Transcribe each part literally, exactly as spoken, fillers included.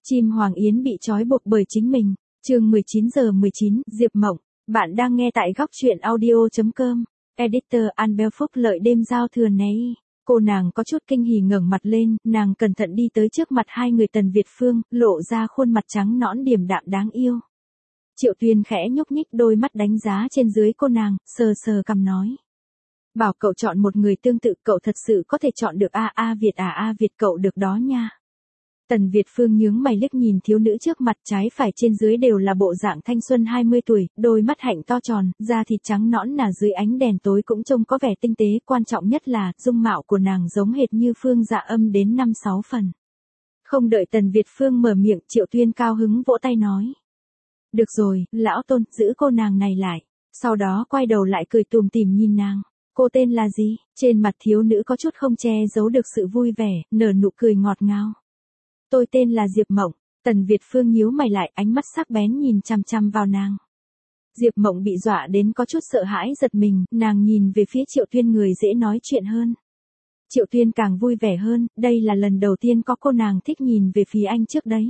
Chim Hoàng Yến bị trói buộc bởi chính mình. Chương mười chín giờ mười chín, Diệp Mộng. Bạn đang nghe tại góc truyện audio chấm com. Editor Albert Phúc Lợi đêm giao thừa này. Cô nàng có chút kinh hỉ ngẩng mặt lên, nàng cẩn thận đi tới trước mặt hai người Tần Việt Phương, lộ ra khuôn mặt trắng nõn điềm đạm đáng yêu. Triệu Tuyên khẽ nhúc nhích đôi mắt đánh giá trên dưới cô nàng, sờ sờ cằm nói. Bảo cậu chọn một người tương tự, cậu thật sự có thể chọn được A A Việt à A Việt, cậu được đó nha. Tần Việt Phương nhướng mày liếc nhìn thiếu nữ trước mặt, trái phải trên dưới đều là bộ dạng thanh xuân hai mươi tuổi, đôi mắt hạnh to tròn, da thịt trắng nõn nà dưới ánh đèn tối cũng trông có vẻ tinh tế, quan trọng nhất là dung mạo của nàng giống hệt như Phương Dạ Âm đến năm sáu phần. Không đợi Tần Việt Phương mở miệng, Triệu Tuyên cao hứng vỗ tay nói. Được rồi, lão Tôn, giữ cô nàng này lại. Sau đó quay đầu lại cười tùm tìm nhìn nàng. Cô tên là gì? Trên mặt thiếu nữ có chút không che giấu được sự vui vẻ, nở nụ cười ngọt ngào. Tôi tên là Diệp Mộng. Tần Việt Phương nhíu mày lại, ánh mắt sắc bén nhìn chằm chằm vào nàng. Diệp Mộng bị dọa đến có chút sợ hãi giật mình, nàng nhìn về phía Triệu Tuyên, người dễ nói chuyện hơn. Triệu Tuyên càng vui vẻ hơn, đây là lần đầu tiên có cô nàng thích nhìn về phía anh trước đấy.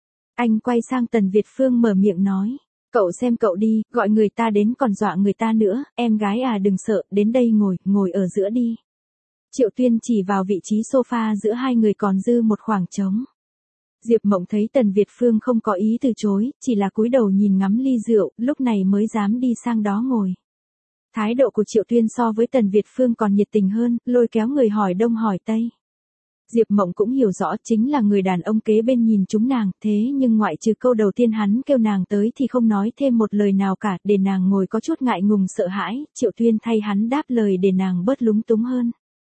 Anh quay sang Tần Việt Phương mở miệng nói. Cậu xem cậu đi, gọi người ta đến còn dọa người ta nữa, em gái à đừng sợ, đến đây ngồi, ngồi ở giữa đi. Triệu Tuyên chỉ vào vị trí sofa giữa hai người còn dư một khoảng trống. Diệp Mộng thấy Tần Việt Phương không có ý từ chối, chỉ là cúi đầu nhìn ngắm ly rượu, lúc này mới dám đi sang đó ngồi. Thái độ của Triệu Tuyên so với Tần Việt Phương còn nhiệt tình hơn, lôi kéo người hỏi đông hỏi tây. Diệp Mộng cũng hiểu rõ chính là người đàn ông kế bên nhìn chúng nàng, thế nhưng ngoại trừ câu đầu tiên hắn kêu nàng tới thì không nói thêm một lời nào cả, để nàng ngồi có chút ngại ngùng sợ hãi, Triệu Tuyên thay hắn đáp lời để nàng bớt lúng túng hơn.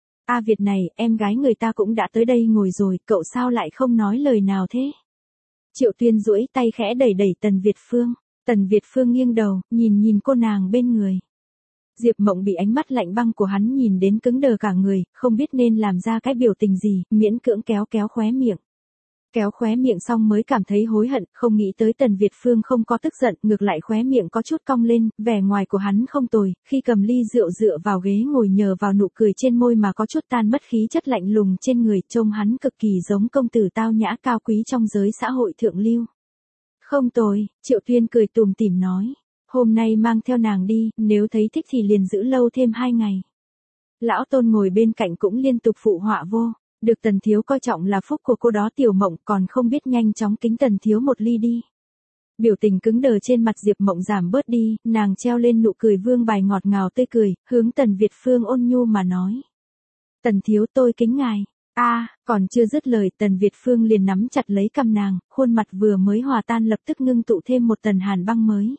A Việt này, em gái người ta cũng đã tới đây ngồi rồi, cậu sao lại không nói lời nào thế? Triệu Tuyên duỗi tay khẽ đẩy đẩy Tần Việt Phương. Tần Việt Phương nghiêng đầu, nhìn nhìn cô nàng bên người. Diệp Mộng bị ánh mắt lạnh băng của hắn nhìn đến cứng đờ cả người, không biết nên làm ra cái biểu tình gì, miễn cưỡng kéo kéo khóe miệng. Kéo khóe miệng xong mới cảm thấy hối hận, không nghĩ tới Tần Việt Phương không có tức giận, ngược lại khóe miệng có chút cong lên, vẻ ngoài của hắn không tồi, khi cầm ly rượu dựa vào ghế ngồi nhờ vào nụ cười trên môi mà có chút tan mất khí chất lạnh lùng trên người, trông hắn cực kỳ giống công tử tao nhã cao quý trong giới xã hội thượng lưu. Không tồi, Triệu Tuyên cười tùm tìm nói. Hôm nay mang theo nàng đi, nếu thấy thích thì liền giữ lâu thêm hai ngày. Lão Tôn ngồi bên cạnh cũng liên tục phụ họa vô. Được Tần Thiếu coi trọng là phúc của cô đó Tiểu Mộng, còn không biết nhanh chóng kính Tần Thiếu một ly đi. Biểu tình cứng đờ trên mặt Diệp Mộng giảm bớt đi, nàng treo lên nụ cười vương bài ngọt ngào tươi cười, hướng Tần Việt Phương ôn nhu mà nói. Tần Thiếu tôi kính ngài. A, à, còn chưa dứt lời Tần Việt Phương liền nắm chặt lấy cằm nàng, khuôn mặt vừa mới hòa tan lập tức ngưng tụ thêm một tầng hàn băng mới.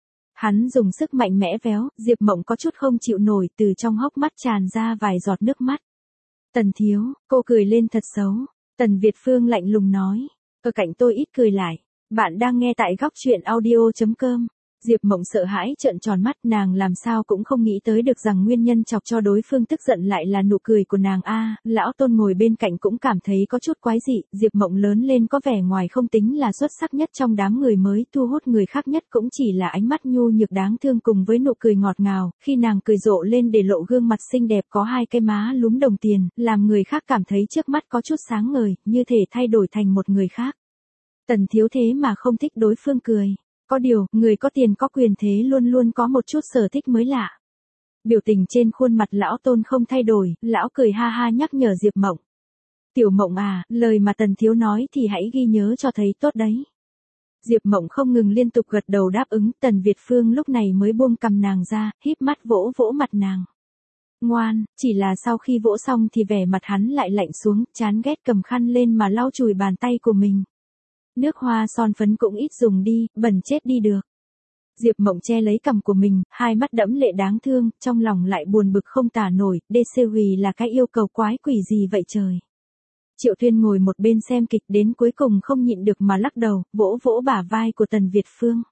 Hắn dùng sức mạnh mẽ véo, Diệp Mộng có chút không chịu nổi, từ trong hốc mắt tràn ra vài giọt nước mắt. Tần Thiếu, cô cười lên thật xấu. Tần Việt Phương lạnh lùng nói. Ở cạnh tôi ít cười lại. Bạn đang nghe tại góc truyện audio chấm com. Diệp Mộng sợ hãi trợn tròn mắt, nàng làm sao cũng không nghĩ tới được rằng nguyên nhân chọc cho đối phương tức giận lại là nụ cười của nàng. A, à, lão Tôn ngồi bên cạnh cũng cảm thấy có chút quái dị, Diệp Mộng lớn lên có vẻ ngoài không tính là xuất sắc nhất trong đám người mới, thu hút người khác nhất cũng chỉ là ánh mắt nhu nhược đáng thương cùng với nụ cười ngọt ngào, khi nàng cười rộ lên để lộ gương mặt xinh đẹp có hai cái má lúm đồng tiền, làm người khác cảm thấy trước mắt có chút sáng ngời, như thể thay đổi thành một người khác. Tần Thiếu thế mà không thích đối phương cười. Có điều, người có tiền có quyền thế luôn luôn có một chút sở thích mới lạ. Biểu tình trên khuôn mặt lão Tôn không thay đổi, lão cười ha ha nhắc nhở Diệp Mộng. Tiểu Mộng à, lời mà Tần Thiếu nói thì hãy ghi nhớ cho thấy tốt đấy. Diệp Mộng không ngừng liên tục gật đầu đáp ứng, Tần Việt Phương lúc này mới buông cầm nàng ra, híp mắt vỗ vỗ mặt nàng. Ngoan, chỉ là sau khi vỗ xong thì vẻ mặt hắn lại lạnh xuống, chán ghét cầm khăn lên mà lau chùi bàn tay của mình. Nước hoa son phấn cũng ít dùng đi, bẩn chết đi được. Diệp Mộng che lấy cằm của mình, hai mắt đẫm lệ đáng thương, trong lòng lại buồn bực không tả nổi, đê xê vì là cái yêu cầu quái quỷ gì vậy trời. Triệu Tuyên ngồi một bên xem kịch đến cuối cùng không nhịn được mà lắc đầu, vỗ vỗ bả vai của Tần Việt Phương.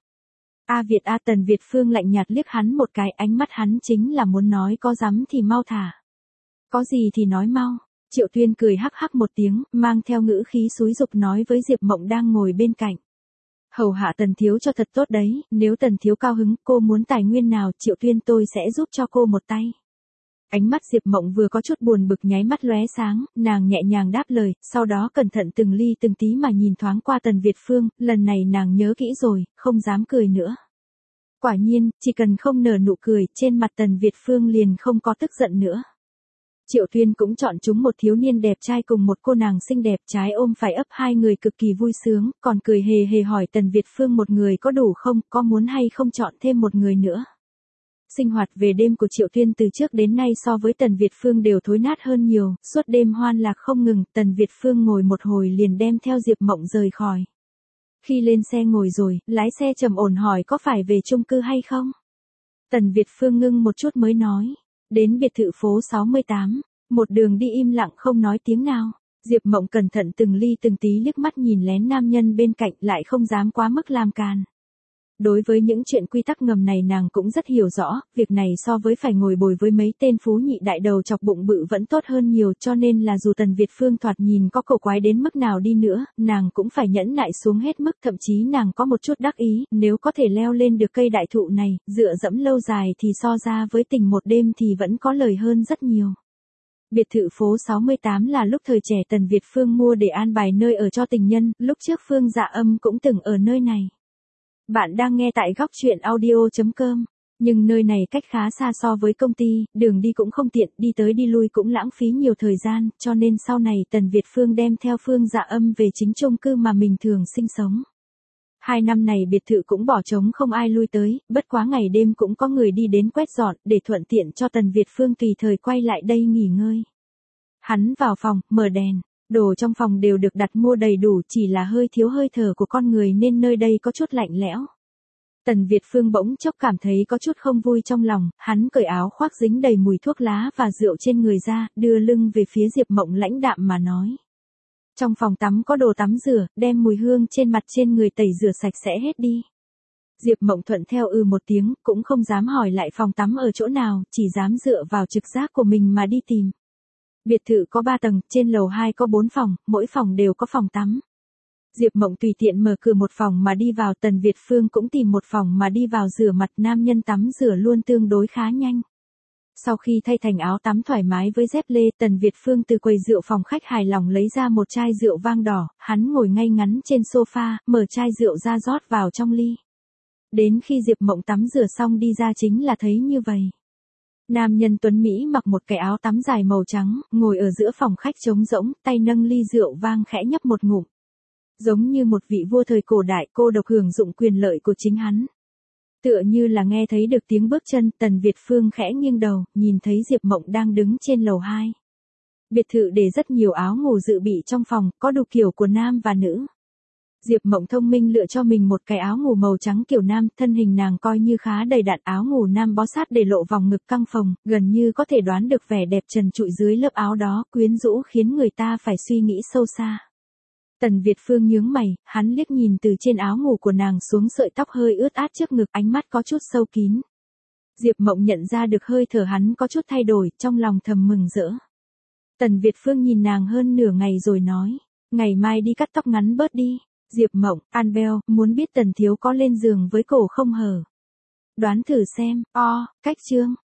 A Việt A Tần Việt Phương lạnh nhạt liếc hắn một cái, ánh mắt hắn chính là muốn nói có dám thì mau thả. Có gì thì nói mau. Triệu Tuyên cười hắc hắc một tiếng, mang theo ngữ khí xúi giục nói với Diệp Mộng đang ngồi bên cạnh. Hầu hạ Tần Thiếu cho thật tốt đấy, nếu Tần Thiếu cao hứng, cô muốn tài nguyên nào, Triệu Tuyên tôi sẽ giúp cho cô một tay. Ánh mắt Diệp Mộng vừa có chút buồn bực nháy mắt lóe sáng, nàng nhẹ nhàng đáp lời, sau đó cẩn thận từng ly từng tí mà nhìn thoáng qua Tần Việt Phương, lần này nàng nhớ kỹ rồi, không dám cười nữa. Quả nhiên, chỉ cần không nở nụ cười, trên mặt Tần Việt Phương liền không có tức giận nữa. Triệu Tuyên cũng chọn chúng một thiếu niên đẹp trai cùng một cô nàng xinh đẹp, trái ôm phải ấp, hai người cực kỳ vui sướng, còn cười hề hề hỏi Tần Việt Phương một người có đủ không, có muốn hay không chọn thêm một người nữa. Sinh hoạt về đêm của Triệu Tuyên từ trước đến nay so với Tần Việt Phương đều thối nát hơn nhiều, suốt đêm hoan lạc không ngừng, Tần Việt Phương ngồi một hồi liền đem theo Diệp Mộng rời khỏi. Khi lên xe ngồi rồi, lái xe trầm ổn hỏi có phải về chung cư hay không? Tần Việt Phương ngưng một chút mới nói, đến biệt thự phố sáu mươi tám, một đường đi im lặng không nói tiếng nào. Diệp Mộng cẩn thận từng ly từng tí liếc mắt nhìn lén nam nhân bên cạnh lại không dám quá mức làm càn. Đối với những chuyện quy tắc ngầm này nàng cũng rất hiểu rõ, việc này so với phải ngồi bồi với mấy tên phú nhị đại đầu chọc bụng bự vẫn tốt hơn nhiều, cho nên là dù Tần Việt Phương thoạt nhìn có cổ quái đến mức nào đi nữa, nàng cũng phải nhẫn nại xuống hết mức, thậm chí nàng có một chút đắc ý, nếu có thể leo lên được cây đại thụ này, dựa dẫm lâu dài thì so ra với tình một đêm thì vẫn có lời hơn rất nhiều. Biệt thự phố sáu mươi tám là lúc thời trẻ Tần Việt Phương mua để an bài nơi ở cho tình nhân, lúc trước Phương Dạ Âm cũng từng ở nơi này. Bạn đang nghe tại góc truyện audio chấm com, nhưng nơi này cách khá xa so với công ty, đường đi cũng không tiện, đi tới đi lui cũng lãng phí nhiều thời gian, cho nên sau này Tần Việt Phương đem theo Phương Dạ Âm về chính chung cư mà mình thường sinh sống. Hai năm này biệt thự cũng bỏ trống không ai lui tới, bất quá ngày đêm cũng có người đi đến quét dọn, để thuận tiện cho Tần Việt Phương tùy thời quay lại đây nghỉ ngơi. Hắn vào phòng, mở đèn. Đồ trong phòng đều được đặt mua đầy đủ, chỉ là hơi thiếu hơi thở của con người nên nơi đây có chút lạnh lẽo. Tần Việt Phương bỗng chốc cảm thấy có chút không vui trong lòng, hắn cởi áo khoác dính đầy mùi thuốc lá và rượu trên người ra, đưa lưng về phía Diệp Mộng lãnh đạm mà nói. Trong phòng tắm có đồ tắm rửa, đem mùi hương trên mặt trên người tẩy rửa sạch sẽ hết đi. Diệp Mộng thuận theo ừ một tiếng, cũng không dám hỏi lại phòng tắm ở chỗ nào, chỉ dám dựa vào trực giác của mình mà đi tìm. Biệt thự có ba tầng, trên lầu hai có bốn phòng, mỗi phòng đều có phòng tắm. Diệp Mộng tùy tiện mở cửa một phòng mà đi vào, Tần Việt Phương cũng tìm một phòng mà đi vào rửa mặt, nam nhân tắm rửa luôn tương đối khá nhanh. Sau khi thay thành áo tắm thoải mái với dép lê, Tần Việt Phương từ quầy rượu phòng khách hài lòng lấy ra một chai rượu vang đỏ, hắn ngồi ngay ngắn trên sofa, mở chai rượu ra rót vào trong ly. Đến khi Diệp Mộng tắm rửa xong đi ra chính là thấy như vậy. Nam nhân tuấn Mỹ mặc một cái áo tắm dài màu trắng, ngồi ở giữa phòng khách trống rỗng, tay nâng ly rượu vang khẽ nhấp một ngụm. Giống như một vị vua thời cổ đại, cô độc hưởng dụng quyền lợi của chính hắn. Tựa như là nghe thấy được tiếng bước chân, Tần Việt Phương khẽ nghiêng đầu, nhìn thấy Diệp Mộng đang đứng trên lầu hai. Biệt thự để rất nhiều áo ngủ dự bị trong phòng, có đủ kiểu của nam và nữ. Diệp Mộng thông minh lựa cho mình một cái áo ngủ màu trắng kiểu nam, thân hình nàng coi như khá đầy đặn, áo ngủ nam bó sát để lộ vòng ngực căng phồng, gần như có thể đoán được vẻ đẹp trần trụi dưới lớp áo đó, quyến rũ khiến người ta phải suy nghĩ sâu xa. Tần Việt Phương nhướng mày, hắn liếc nhìn từ trên áo ngủ của nàng xuống sợi tóc hơi ướt át trước ngực, ánh mắt có chút sâu kín. Diệp Mộng nhận ra được hơi thở hắn có chút thay đổi, trong lòng thầm mừng rỡ. Tần Việt Phương nhìn nàng hơn nửa ngày rồi nói, ngày mai đi cắt tóc ngắn bớt đi. Diệp Mộng, Annabelle, muốn biết Tần thiếu có lên giường với cổ không hờ? Đoán thử xem, o, cách chương.